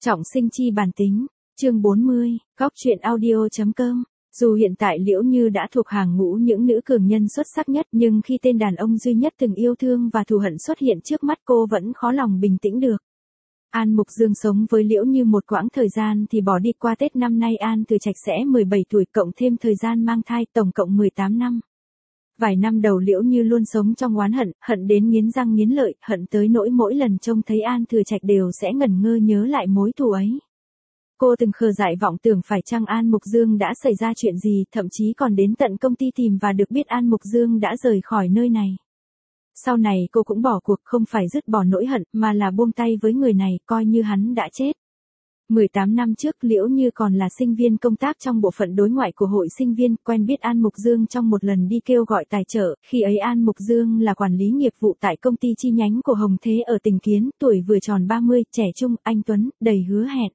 Trọng sinh chi bản tính, chương 40, góc truyện audio.com. Dù hiện tại Liễu Như đã thuộc hàng ngũ những nữ cường nhân xuất sắc nhất, nhưng khi tên đàn ông duy nhất từng yêu thương và thù hận xuất hiện trước mắt cô vẫn khó lòng bình tĩnh được. An Mục Dương sống với Liễu Như một quãng thời gian thì bỏ đi. Qua Tết năm nay An Từ Trạch sẽ 17 tuổi cộng thêm thời gian mang thai, tổng cộng 18 năm. Vài năm đầu Liễu Như luôn sống trong oán hận, hận đến nghiến răng nghiến lợi, hận tới nỗi mỗi lần trông thấy An Thừa Trạch đều sẽ ngẩn ngơ nhớ lại mối thù ấy. Cô từng khờ dại vọng tưởng phải chăng An Mục Dương đã xảy ra chuyện gì, thậm chí còn đến tận công ty tìm và được biết An Mục Dương đã rời khỏi nơi này. Sau này cô cũng bỏ cuộc, không phải dứt bỏ nỗi hận, mà là buông tay với người này, coi như hắn đã chết. 18 năm trước Liễu Như còn là sinh viên công tác trong bộ phận đối ngoại của hội sinh viên, quen biết An Mục Dương trong một lần đi kêu gọi tài trợ. Khi ấy An Mục Dương là quản lý nghiệp vụ tại công ty chi nhánh của Hồng Thế ở Tỉnh Kiến, tuổi vừa tròn 30, trẻ trung, anh tuấn, đầy hứa hẹn.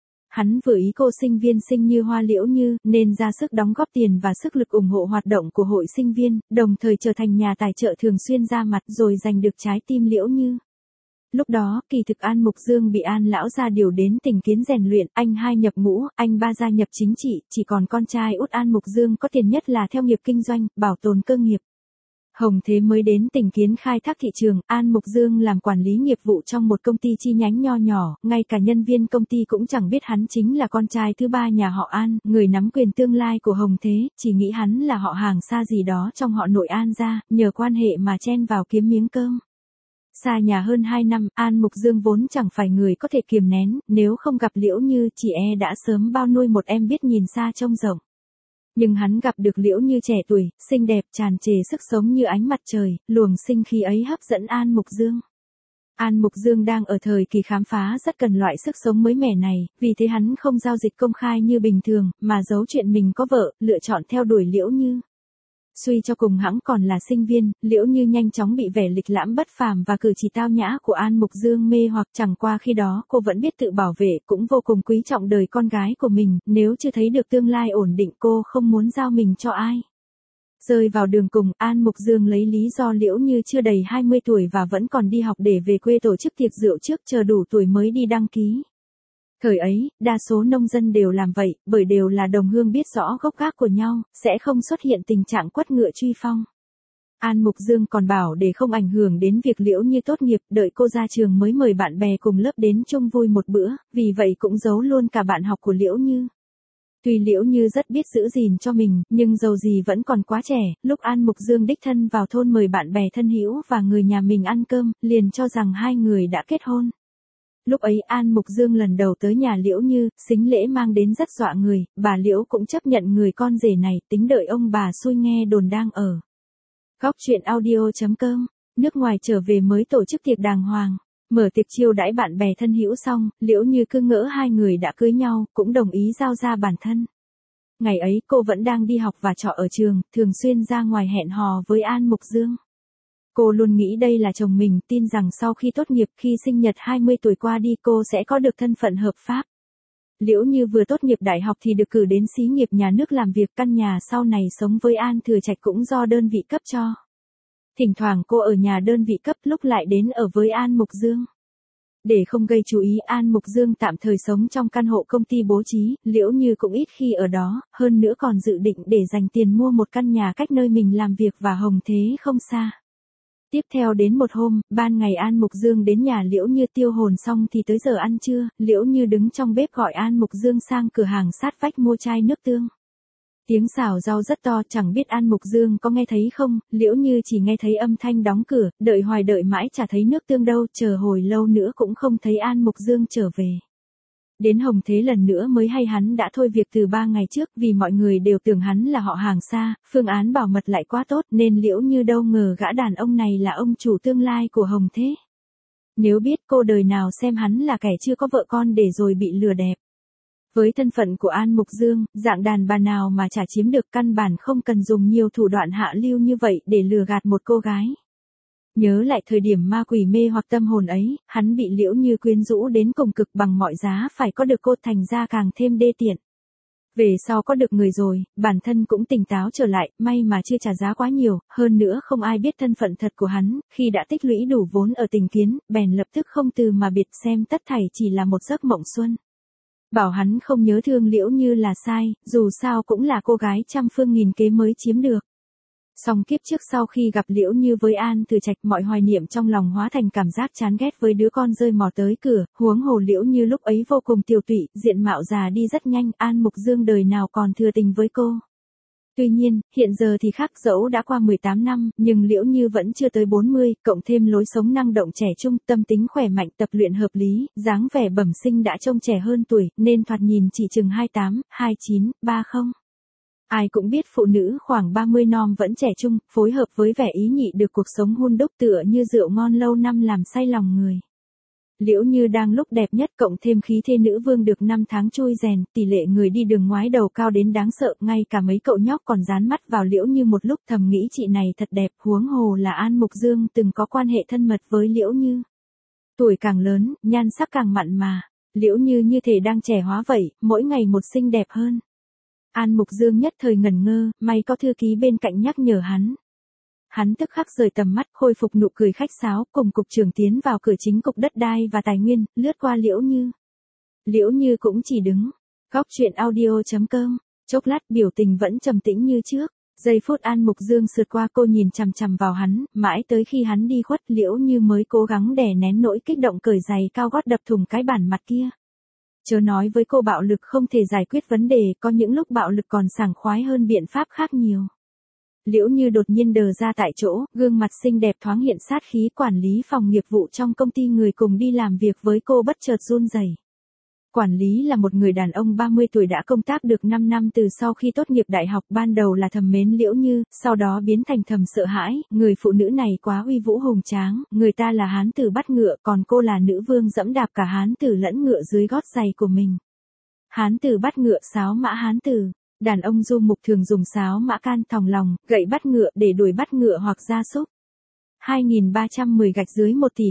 Hắn vừa ý cô sinh viên xinh như hoa Liễu Như, nên ra sức đóng góp tiền và sức lực ủng hộ hoạt động của hội sinh viên, đồng thời trở thành nhà tài trợ thường xuyên ra mặt rồi giành được trái tim Liễu Như. Lúc đó, kỳ thực An Mục Dương bị An lão gia điều đến Tỉnh Kiến rèn luyện, anh hai nhập ngũ, anh ba gia nhập chính trị, chỉ còn con trai út An Mục Dương có tiền nhất là theo nghiệp kinh doanh, bảo tồn cơ nghiệp. Hồng Thế mới đến Tỉnh Kiến khai thác thị trường, An Mục Dương làm quản lý nghiệp vụ trong một công ty chi nhánh nho nhỏ, ngay cả nhân viên công ty cũng chẳng biết hắn chính là con trai thứ ba nhà họ An, người nắm quyền tương lai của Hồng Thế, chỉ nghĩ hắn là họ hàng xa gì đó trong họ nội An gia, nhờ quan hệ mà chen vào kiếm miếng cơm. Xa nhà hơn 2 năm, An Mục Dương vốn chẳng phải người có thể kiềm nén, nếu không gặp Liễu Như chỉ đã sớm bao nuôi một em biết nhìn xa trông rộng. Nhưng hắn gặp được Liễu Như trẻ tuổi, xinh đẹp, tràn trề sức sống như ánh mặt trời, luồng sinh khí ấy hấp dẫn An Mục Dương. An Mục Dương đang ở thời kỳ khám phá rất cần loại sức sống mới mẻ này, vì thế hắn không giao dịch công khai như bình thường, mà giấu chuyện mình có vợ, lựa chọn theo đuổi Liễu Như. Suy cho cùng hẵng còn là sinh viên, Liễu Như nhanh chóng bị vẻ lịch lãm bất phàm và cử chỉ tao nhã của An Mục Dương mê hoặc. Chẳng qua khi đó cô vẫn biết tự bảo vệ, cũng vô cùng quý trọng đời con gái của mình, nếu chưa thấy được tương lai ổn định cô không muốn giao mình cho ai. Rơi vào đường cùng, An Mục Dương lấy lý do Liễu Như chưa đầy 20 tuổi và vẫn còn đi học để về quê tổ chức tiệc rượu trước chờ đủ tuổi mới đi đăng ký. Thời ấy, đa số nông dân đều làm vậy, bởi đều là đồng hương biết rõ gốc gác của nhau, sẽ không xuất hiện tình trạng quất ngựa truy phong. An Mục Dương còn bảo để không ảnh hưởng đến việc Liễu Như tốt nghiệp, đợi cô ra trường mới mời bạn bè cùng lớp đến chung vui một bữa, vì vậy cũng giấu luôn cả bạn học của Liễu Như. Tuy Liễu Như rất biết giữ gìn cho mình, nhưng dầu gì vẫn còn quá trẻ, lúc An Mục Dương đích thân vào thôn mời bạn bè thân hữu và người nhà mình ăn cơm, liền cho rằng hai người đã kết hôn. Lúc ấy An Mục Dương lần đầu tới nhà Liễu Như, sính lễ mang đến rất dọa người, bà Liễu cũng chấp nhận người con rể này, tính đợi ông bà xui nghe đồn đang ở. Góc truyện audio.com, nước ngoài trở về mới tổ chức tiệc đàng hoàng. Mở tiệc chiêu đãi bạn bè thân hữu xong, Liễu Như cứ ngỡ hai người đã cưới nhau, cũng đồng ý giao ra bản thân. Ngày ấy cô vẫn đang đi học và trọ ở trường, thường xuyên ra ngoài hẹn hò với An Mục Dương. Cô luôn nghĩ đây là chồng mình, tin rằng sau khi tốt nghiệp, khi sinh nhật 20 tuổi qua đi cô sẽ có được thân phận hợp pháp. Liễu Như vừa tốt nghiệp đại học thì được cử đến xí nghiệp nhà nước làm việc, căn nhà sau này sống với An Thừa Trạch cũng do đơn vị cấp cho. Thỉnh thoảng cô ở nhà đơn vị cấp, lúc lại đến ở với An Mục Dương. Để không gây chú ý, An Mục Dương tạm thời sống trong căn hộ công ty bố trí, Liễu Như cũng ít khi ở đó, hơn nữa còn dự định để dành tiền mua một căn nhà cách nơi mình làm việc và Hồng Thế không xa. Tiếp theo đến một hôm, ban ngày An Mục Dương đến nhà Liễu Như tiêu hồn xong thì tới giờ ăn trưa, Liễu Như đứng trong bếp gọi An Mục Dương sang cửa hàng sát vách mua chai nước tương. Tiếng xào rau rất to, chẳng biết An Mục Dương có nghe thấy không, Liễu Như chỉ nghe thấy âm thanh đóng cửa, đợi hoài đợi mãi chả thấy nước tương đâu, chờ hồi lâu nữa cũng không thấy An Mục Dương trở về. Đến Hồng Thế lần nữa mới hay hắn đã thôi việc từ 3 ngày trước, vì mọi người đều tưởng hắn là họ hàng xa, phương án bảo mật lại quá tốt nên Liễu Như đâu ngờ gã đàn ông này là ông chủ tương lai của Hồng Thế. Nếu biết cô đời nào xem hắn là kẻ chưa có vợ con để rồi bị lừa đẹp. Với thân phận của An Mục Dương, dạng đàn bà nào mà chả chiếm được, căn bản không cần dùng nhiều thủ đoạn hạ lưu như vậy để lừa gạt một cô gái. Nhớ lại thời điểm ma quỷ mê hoặc tâm hồn ấy, hắn bị Liễu Như quyến rũ đến cùng cực bằng mọi giá phải có được cô, thành ra càng thêm đê tiện. Về sau có được người rồi, bản thân cũng tỉnh táo trở lại, may mà chưa trả giá quá nhiều, hơn nữa không ai biết thân phận thật của hắn, khi đã tích lũy đủ vốn ở Tình Kiến, bèn lập tức không từ mà biệt, xem tất thảy chỉ là một giấc mộng xuân. Bảo hắn không nhớ thương Liễu Như là sai, dù sao cũng là cô gái trăm phương nghìn kế mới chiếm được. Song kiếp trước sau khi gặp Liễu Như với An Từ Trạch, mọi hoài niệm trong lòng hóa thành cảm giác chán ghét với đứa con rơi mò tới cửa, huống hồ Liễu Như lúc ấy vô cùng tiều tụy, diện mạo già đi rất nhanh, An Mục Dương đời nào còn thừa tình với cô. Tuy nhiên, hiện giờ thì khác, dẫu đã qua 18 năm, nhưng Liễu Như vẫn chưa tới 40, cộng thêm lối sống năng động trẻ trung, tâm tính khỏe mạnh, tập luyện hợp lý, dáng vẻ bẩm sinh đã trông trẻ hơn tuổi, nên thoạt nhìn chỉ chừng 28, 29, 30. Ai cũng biết phụ nữ khoảng 30 non vẫn trẻ trung, phối hợp với vẻ ý nhị được cuộc sống hun đúc tựa như rượu ngon lâu năm làm say lòng người. Liễu Như đang lúc đẹp nhất, cộng thêm khí thế nữ vương được 5 tháng trôi rèn, tỷ lệ người đi đường ngoái đầu cao đến đáng sợ, ngay cả mấy cậu nhóc còn dán mắt vào Liễu Như một lúc, thầm nghĩ chị này thật đẹp, huống hồ là An Mục Dương từng có quan hệ thân mật với Liễu Như. Tuổi càng lớn, nhan sắc càng mặn mà, Liễu Như như thể đang trẻ hóa vậy, mỗi ngày một xinh đẹp hơn. An Mục Dương nhất thời ngẩn ngơ, may có thư ký bên cạnh nhắc nhở hắn. Hắn tức khắc rời tầm mắt, khôi phục nụ cười khách sáo, cùng cục trưởng tiến vào cửa chính cục đất đai và tài nguyên, lướt qua Liễu Như. Liễu Như cũng chỉ đứng. Góc chuyện audio.com, chốc lát biểu tình vẫn trầm tĩnh như trước. Giây phút An Mục Dương sượt qua cô nhìn chằm chằm vào hắn, mãi tới khi hắn đi khuất Liễu Như mới cố gắng đè nén nỗi kích động, cởi giày cao gót đập thủng cái bản mặt kia. Chớ nói với cô bạo lực không thể giải quyết vấn đề, có những lúc bạo lực còn sảng khoái hơn biện pháp khác nhiều. Liễu Như đột nhiên đờ ra tại chỗ, gương mặt xinh đẹp thoáng hiện sát khí, quản lý phòng nghiệp vụ trong công ty người cùng đi làm việc với cô bất chợt run rẩy. Quản lý là một người đàn ông 30 tuổi đã công tác được 5 năm từ sau khi tốt nghiệp đại học, ban đầu là thầm mến Liễu Như, sau đó biến thành thầm sợ hãi, người phụ nữ này quá uy vũ hùng tráng, người ta là hán tử bắt ngựa, còn cô là nữ vương dẫm đạp cả hán tử lẫn ngựa dưới gót giày của mình. Hán tử bắt ngựa, sáo mã hán tử. Đàn ông du mục thường dùng sáo mã can, thòng lòng, gậy bắt ngựa để đuổi bắt ngựa hoặc gia súc. 2310 gạch dưới 1 tỷ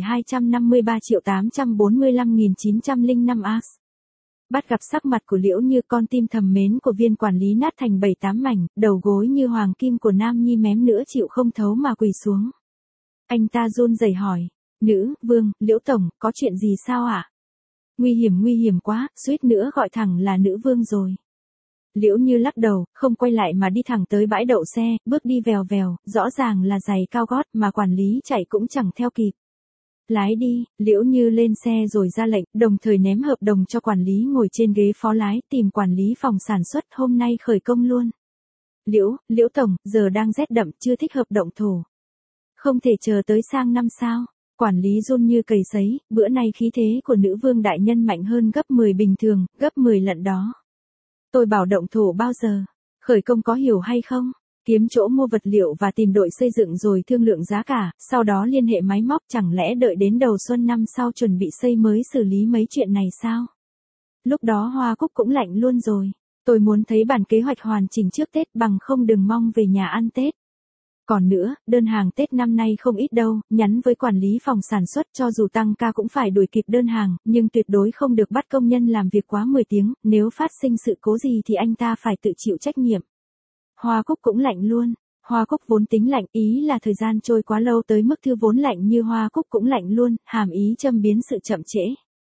253.845.905 as. Bắt gặp sắc mặt của Liễu Như, con tim thầm mến của viên quản lý nát thành 7-8 mảnh, đầu gối như hoàng kim của Nam Nhi mém nữa chịu không thấu mà quỳ xuống. Anh ta run rẩy hỏi, nữ vương, Liễu Tổng, có chuyện gì sao ạ? Nguy hiểm quá, suýt nữa gọi thẳng là nữ vương rồi. Liễu Như lắc đầu, không quay lại mà đi thẳng tới bãi đậu xe, bước đi vèo vèo, rõ ràng là giày cao gót mà quản lý chạy cũng chẳng theo kịp. Lái đi, Liễu Như lên xe rồi ra lệnh, đồng thời ném hợp đồng cho quản lý ngồi trên ghế phó lái, tìm quản lý phòng sản xuất, hôm nay khởi công luôn. Liễu Tổng, giờ đang rét đậm, chưa thích hợp động thổ. Không thể chờ tới sang năm sao? Quản lý run như cầy sấy, bữa nay khí thế của nữ vương đại nhân mạnh hơn gấp 10 bình thường, gấp 10 lần đó. Tôi bảo động thổ bao giờ? Khởi công có hiểu hay không? Kiếm chỗ mua vật liệu và tìm đội xây dựng rồi thương lượng giá cả, sau đó liên hệ máy móc, chẳng lẽ đợi đến đầu xuân năm sau chuẩn bị xây mới xử lý mấy chuyện này sao? Lúc đó Hoa Cúc cũng lạnh luôn rồi. Tôi muốn thấy bản kế hoạch hoàn chỉnh trước Tết, bằng không đừng mong về nhà ăn Tết. Còn nữa, đơn hàng Tết năm nay không ít đâu, nhắn với quản lý phòng sản xuất, cho dù tăng ca cũng phải đuổi kịp đơn hàng, nhưng tuyệt đối không được bắt công nhân làm việc quá 10 tiếng, nếu phát sinh sự cố gì thì anh ta phải tự chịu trách nhiệm. Hoa Cúc cũng lạnh luôn. Hoa Cúc vốn tính lạnh, ý là thời gian trôi quá lâu tới mức thư vốn lạnh như Hoa Cúc cũng lạnh luôn, hàm ý châm biếm sự chậm trễ.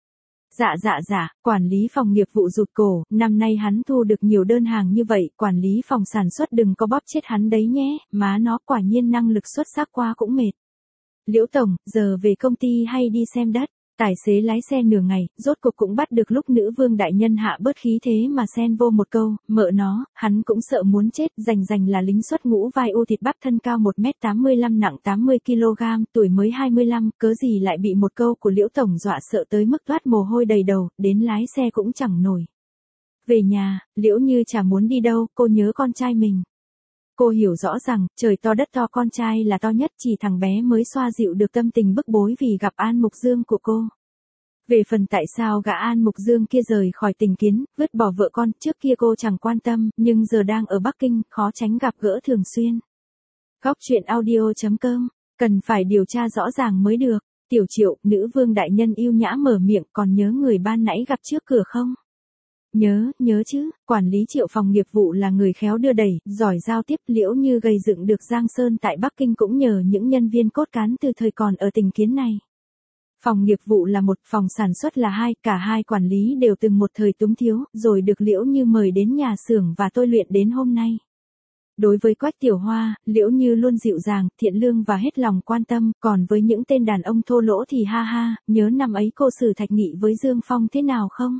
Dạ, quản lý phòng nghiệp vụ rụt cổ, năm nay hắn thu được nhiều đơn hàng như vậy, quản lý phòng sản xuất đừng có bóp chết hắn đấy nhé, má nó quả nhiên năng lực xuất sắc quá cũng mệt. Liễu Tổng, giờ về công ty hay đi xem đất? Tài xế lái xe nửa ngày, rốt cuộc cũng bắt được lúc nữ vương đại nhân hạ bớt khí thế mà xen vô một câu, mợ nó, hắn cũng sợ muốn chết, rành là lính xuất ngũ vai u thịt bắp thân cao 1m85 nặng 80kg, tuổi mới 25, cớ gì lại bị một câu của Liễu Tổng dọa sợ tới mức toát mồ hôi đầy đầu, đến lái xe cũng chẳng nổi. Về nhà, Liễu Như chả muốn đi đâu, cô nhớ con trai mình. Cô hiểu rõ rằng, trời to đất to con trai là to nhất, chỉ thằng bé mới xoa dịu được tâm tình bức bối vì gặp An Mục Dương của cô. Về phần tại sao gã An Mục Dương kia rời khỏi Tình Kiến, vứt bỏ vợ con, trước kia cô chẳng quan tâm, nhưng giờ đang ở Bắc Kinh, khó tránh gặp gỡ thường xuyên. Góc chuyện audio.com, cần phải điều tra rõ ràng mới được. Tiểu Triệu, nữ vương đại nhân yêu nhã mở miệng, còn nhớ người ban nãy gặp trước cửa không? Nhớ chứ, quản lý Triệu phòng nghiệp vụ là người khéo đưa đẩy, giỏi giao tiếp. Liễu Như gây dựng được Giang Sơn tại Bắc Kinh cũng nhờ những nhân viên cốt cán từ thời còn ở tỉnh Kiến này. Phòng nghiệp vụ là một, phòng sản xuất là hai, cả hai quản lý đều từng một thời túng thiếu, rồi được Liễu Như mời đến nhà xưởng và tôi luyện đến hôm nay. Đối với Quách Tiểu Hoa, Liễu Như luôn dịu dàng, thiện lương và hết lòng quan tâm, còn với những tên đàn ông thô lỗ thì ha ha, nhớ năm ấy cô xử Thạch Nghị với Dương Phong thế nào không?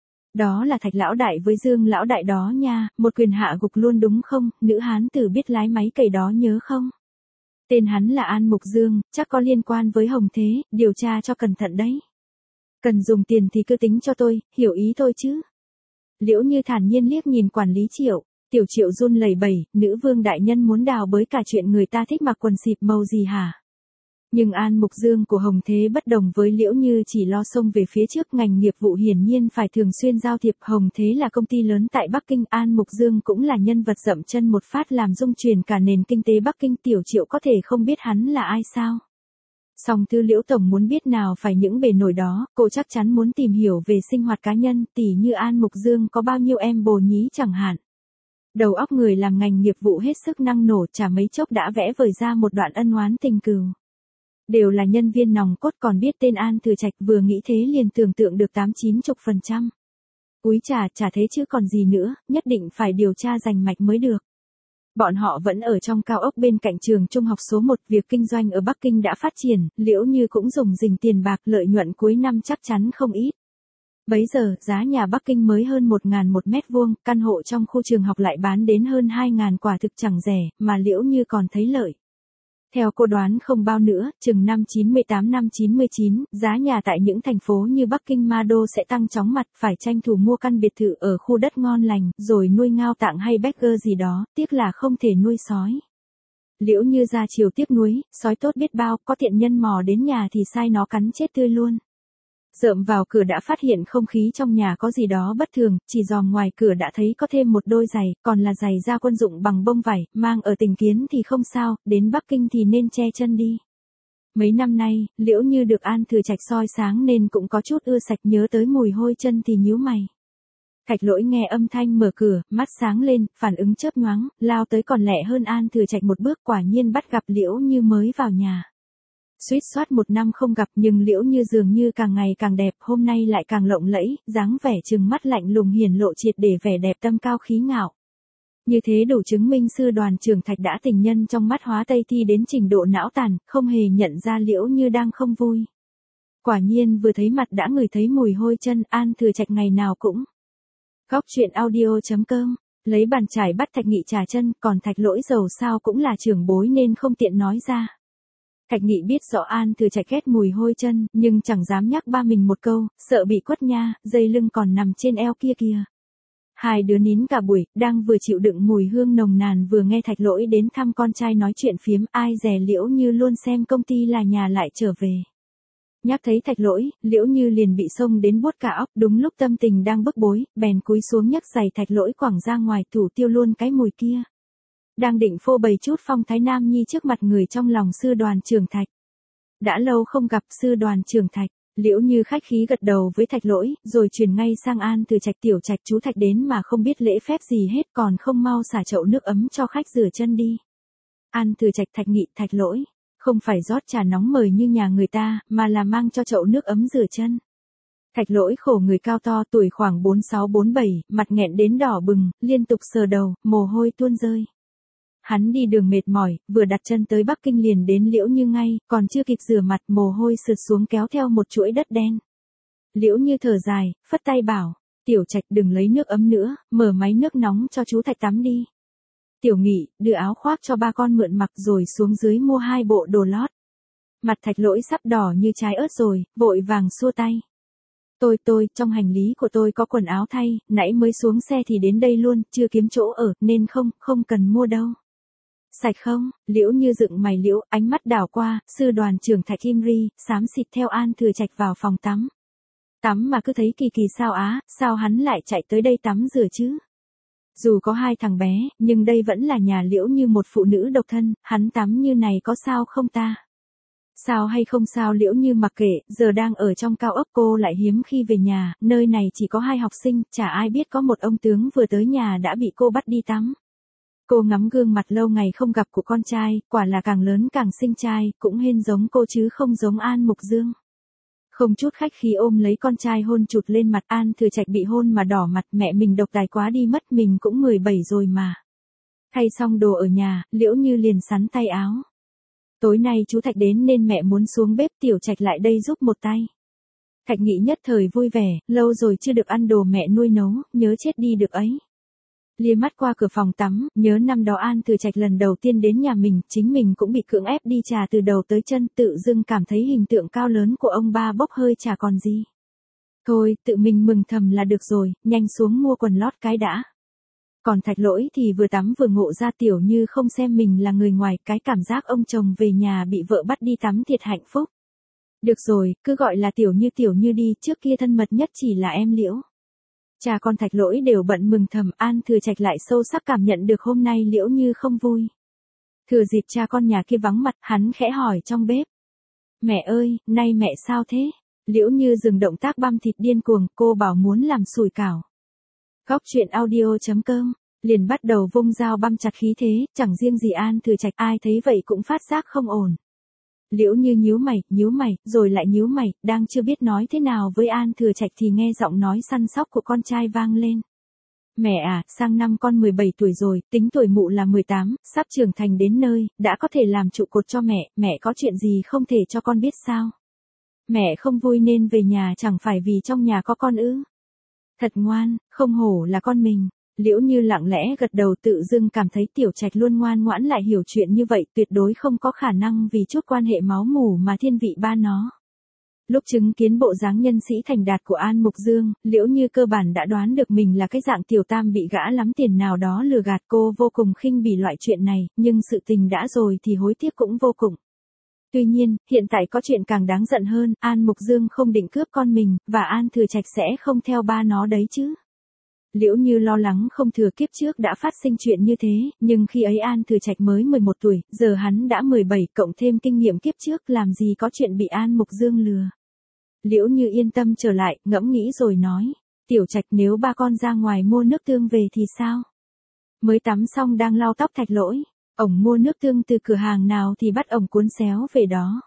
Đó là Thạch lão đại với Dương lão đại đó nha, một quyền hạ gục luôn đúng không, nữ hán tử biết lái máy cày đó nhớ không? Tên hắn là An Mục Dương, chắc có liên quan với Hồng Thế, điều tra cho cẩn thận đấy. Cần dùng tiền thì cứ tính cho tôi, hiểu ý tôi chứ? Liễu Như thản nhiên liếc nhìn quản lý Triệu. Tiểu Triệu run lẩy bẩy, nữ vương đại nhân muốn đào bới cả chuyện người ta thích mặc quần xịp màu gì hả? Nhưng An Mục Dương của Hồng Thế bất đồng với Liễu Như chỉ lo xông về phía trước, ngành nghiệp vụ hiển nhiên phải thường xuyên giao thiệp. Hồng Thế là công ty lớn tại Bắc Kinh, An Mục Dương cũng là nhân vật dậm chân một phát làm rung chuyển cả nền kinh tế Bắc Kinh. Tiểu Triệu có thể không biết hắn là ai sao? Song Tư Liễu tổng muốn biết nào phải những bề nổi đó, cô chắc chắn muốn tìm hiểu về sinh hoạt cá nhân, tỉ như An Mục Dương có bao nhiêu em bồ nhí chẳng hạn. Đầu óc người làm ngành nghiệp vụ hết sức năng nổ, chả mấy chốc đã vẽ vời ra một đoạn ân oán tình cừu. Đều là nhân viên nòng cốt, còn biết tên An Thừa Trạch, vừa nghĩ thế liền tưởng tượng được 80-90%. Úi chà thế chứ còn gì nữa, nhất định phải điều tra rành mạch mới được. Bọn họ vẫn ở trong cao ốc bên cạnh trường trung học số 1, việc kinh doanh ở Bắc Kinh đã phát triển, Liễu Như cũng dùng rình tiền bạc, lợi nhuận cuối năm chắc chắn không ít. Bấy giờ, giá nhà Bắc Kinh mới hơn 1.000 một mét vuông, căn hộ trong khu trường học lại bán đến hơn 2.000, quả thực chẳng rẻ, mà Liễu Như còn thấy lợi. Theo cô đoán không bao nữa, chừng năm 98 năm 99, giá nhà tại những thành phố như Bắc Kinh Ma Đô sẽ tăng chóng mặt, phải tranh thủ mua căn biệt thự ở khu đất ngon lành, rồi nuôi ngao tạng hay Becker gì đó, tiếc là không thể nuôi sói. Liễu Như ra chiều tiếc nuối, sói tốt biết bao, có thiện nhân mò đến nhà thì sai nó cắn chết tươi luôn. Dợm vào cửa đã phát hiện không khí trong nhà có gì đó bất thường, chỉ dòm ngoài cửa đã thấy có thêm một đôi giày, còn là giày da quân dụng bằng bông vải, mang ở tỉnh Kiến thì không sao, đến Bắc Kinh thì nên che chân đi. Mấy năm nay, Liễu Như được An Thừa Trạch soi sáng nên cũng có chút ưa sạch, nhớ tới mùi hôi chân thì nhíu mày. Thạch Lỗi nghe âm thanh mở cửa, mắt sáng lên, phản ứng chớp nhoáng, lao tới còn lẹ hơn An Thừa Trạch một bước, quả nhiên bắt gặp Liễu Như mới vào nhà. Suýt soát một năm không gặp, nhưng Liễu Như dường như càng ngày càng đẹp, hôm nay lại càng lộng lẫy, dáng vẻ trừng mắt lạnh lùng hiển lộ triệt để vẻ đẹp tâm cao khí ngạo. Như thế đủ chứng minh sư Đoàn Trường Thạch đã tình nhân trong mắt hóa Tây Thi đến trình độ não tàn, không hề nhận ra Liễu Như đang không vui. Quả nhiên vừa thấy mặt đã ngửi thấy mùi hôi chân, An Thừa Trạch ngày nào cũng. Góc truyện audio.com, lấy bàn chải bắt Thạch Nghị trà chân, còn Thạch Lỗi dầu sao cũng là trưởng bối nên không tiện nói ra. Thạch Nghị biết rõ An Thừa Trạch ghét mùi hôi chân, nhưng chẳng dám nhắc ba mình một câu, sợ bị quất nha, dây lưng còn nằm trên eo kia kìa. Hai đứa nín cả buổi, đang vừa chịu đựng mùi hương nồng nàn vừa nghe Thạch Lỗi đến thăm con trai nói chuyện phiếm, ai dè Liễu Như luôn xem công ty là nhà lại trở về. Nhắc thấy Thạch Lỗi, Liễu Như liền bị xông đến buốt cả óc, đúng lúc tâm tình đang bức bối, bèn cúi xuống nhấc giày Thạch Lỗi quẳng ra ngoài, thủ tiêu luôn cái mùi kia. Đang định phô bày chút phong thái nam nhi trước mặt người trong lòng sư Đoàn Trường Thạch. Đã lâu không gặp sư Đoàn Trường Thạch, Liễu Như khách khí gật đầu với Thạch Lỗi, rồi chuyển ngay sang An Thừa Trạch. Tiểu Trạch chú Thạch đến mà không biết lễ phép gì hết, còn không mau xả chậu nước ấm cho khách rửa chân đi. An Thừa Trạch, Thạch Nghị, Thạch Lỗi, không phải rót trà nóng mời như nhà người ta, mà là mang cho chậu nước ấm rửa chân. Thạch Lỗi khổ người cao to, tuổi khoảng 46-47, mặt nghẹn đến đỏ bừng, liên tục sờ đầu, mồ hôi tuôn rơi. Hắn đi đường mệt mỏi, vừa đặt chân tới Bắc Kinh liền đến Liễu Như ngay, còn chưa kịp rửa mặt, mồ hôi sượt xuống kéo theo một chuỗi đất đen. Liễu Như thở dài, phất tay bảo, Tiểu Trạch đừng lấy nước ấm nữa, mở máy nước nóng cho chú Thạch tắm đi. Tiểu Nghị, đưa áo khoác cho ba con mượn mặc rồi xuống dưới mua 2 bộ đồ lót. Mặt Thạch Lỗi sắp đỏ như trái ớt rồi, vội vàng xua tay. Tôi, trong hành lý của tôi có quần áo thay, nãy mới xuống xe thì đến đây luôn, chưa kiếm chỗ ở, nên không cần mua đâu. Sạch không? Liễu Như dựng mày liễu, ánh mắt đảo qua, sư Đoàn Trường Thạch Kim Ri, xám xịt theo An Thừa Trạch vào phòng tắm. Tắm mà cứ thấy kỳ kỳ sao á, sao hắn lại chạy tới đây tắm rửa chứ? Dù có 2 thằng bé, nhưng đây vẫn là nhà Liễu Như một phụ nữ độc thân, hắn tắm như này có sao không ta? Sao hay không sao Liễu Như mặc kệ, giờ đang ở trong cao ốc cô lại hiếm khi về nhà, nơi này chỉ có 2 học sinh, chả ai biết có một ông tướng vừa tới nhà đã bị cô bắt đi tắm. Cô ngắm gương mặt lâu ngày không gặp của con trai, quả là càng lớn càng xinh trai, cũng hên giống cô chứ không giống An Mục Dương. Không chút khách khí ôm lấy con trai hôn chụt lên mặt. An Thừa Trạch bị hôn mà đỏ mặt, mẹ mình độc tài quá đi mất, mình cũng 17 rồi mà. Thay xong đồ ở nhà, Liễu Như liền sắn tay áo. Tối nay chú Thạch đến nên mẹ muốn xuống bếp, Tiểu Trạch lại đây giúp một tay. Thạch Nghị nhất thời vui vẻ, lâu rồi chưa được ăn đồ mẹ nuôi nấu, nhớ chết đi được ấy. Lia mắt qua cửa phòng tắm, nhớ năm đó An Thừa Trạch lần đầu tiên đến nhà mình, chính mình cũng bị cưỡng ép đi trà từ đầu tới chân, tự dưng cảm thấy hình tượng cao lớn của ông ba bốc hơi chả còn gì. Thôi, tự mình mừng thầm là được rồi, nhanh xuống mua quần lót cái đã. Còn Thạch Lỗi thì vừa tắm vừa ngộ ra Tiểu Như không xem mình là người ngoài, cái cảm giác ông chồng về nhà bị vợ bắt đi tắm thiệt hạnh phúc. Được rồi, cứ gọi là Tiểu Như đi, trước kia thân mật nhất chỉ là em Liễu. Cha con Thạch Lỗi đều bận mừng thầm, An Thừa Trạch lại sâu sắc cảm nhận được hôm nay Liễu Như không vui. Thừa dịp cha con nhà kia vắng mặt, hắn khẽ hỏi trong bếp. Mẹ ơi, nay mẹ sao thế? Liễu Như dừng động tác băm thịt điên cuồng, cô bảo muốn làm sủi cảo. Góc truyện audio.com, liền bắt đầu vung dao băm chặt khí thế, chẳng riêng gì An Thừa Trạch, ai thấy vậy cũng phát giác không ổn. Liễu Như nhíu mày, rồi lại nhíu mày, đang chưa biết nói thế nào với An Thừa Trạch thì nghe giọng nói săn sóc của con trai vang lên. Mẹ à, sang năm con 17 tuổi rồi, tính tuổi mụ là 18, sắp trưởng thành đến nơi, đã có thể làm trụ cột cho mẹ có chuyện gì không thể cho con biết sao? Mẹ không vui nên về nhà chẳng phải vì trong nhà có con ư? Thật ngoan, không hổ là con mình. Liễu Như lặng lẽ gật đầu, tự dưng cảm thấy Tiểu Trạch luôn ngoan ngoãn lại hiểu chuyện như vậy, tuyệt đối không có khả năng vì chút quan hệ máu mủ mà thiên vị ba nó. Lúc chứng kiến bộ dáng nhân sĩ thành đạt của An Mục Dương, Liễu Như cơ bản đã đoán được mình là cái dạng tiểu tam bị gã lắm tiền nào đó lừa gạt. Cô vô cùng khinh bỉ loại chuyện này, nhưng sự tình đã rồi thì hối tiếc cũng vô cùng. Tuy nhiên, hiện tại có chuyện càng đáng giận hơn, An Mục Dương không định cướp con mình, và An Thừa Trạch sẽ không theo ba nó đấy chứ. Liễu Như lo lắng không thừa kiếp trước đã phát sinh chuyện như thế, nhưng khi ấy An Thừa Trạch mới 11 tuổi, giờ hắn đã 17, cộng thêm kinh nghiệm kiếp trước, làm gì có chuyện bị An Mục Dương lừa. Liễu Như yên tâm trở lại, ngẫm nghĩ rồi nói, Tiểu Trạch, nếu ba con ra ngoài mua nước tương về thì sao? Mới tắm xong đang lau tóc Thạch Lỗi, ổng mua nước tương từ cửa hàng nào thì bắt ổng cuốn xéo về đó.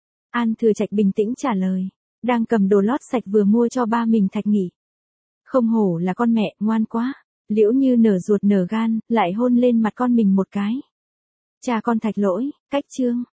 An Thừa Trạch bình tĩnh trả lời, đang cầm đồ lót sạch vừa mua cho ba mình Thạch Nghị. Không hổ là con mẹ, ngoan quá. Liễu Như nở ruột nở gan, lại hôn lên mặt con mình một cái. Cha con Thạch Lỗi, cách chương.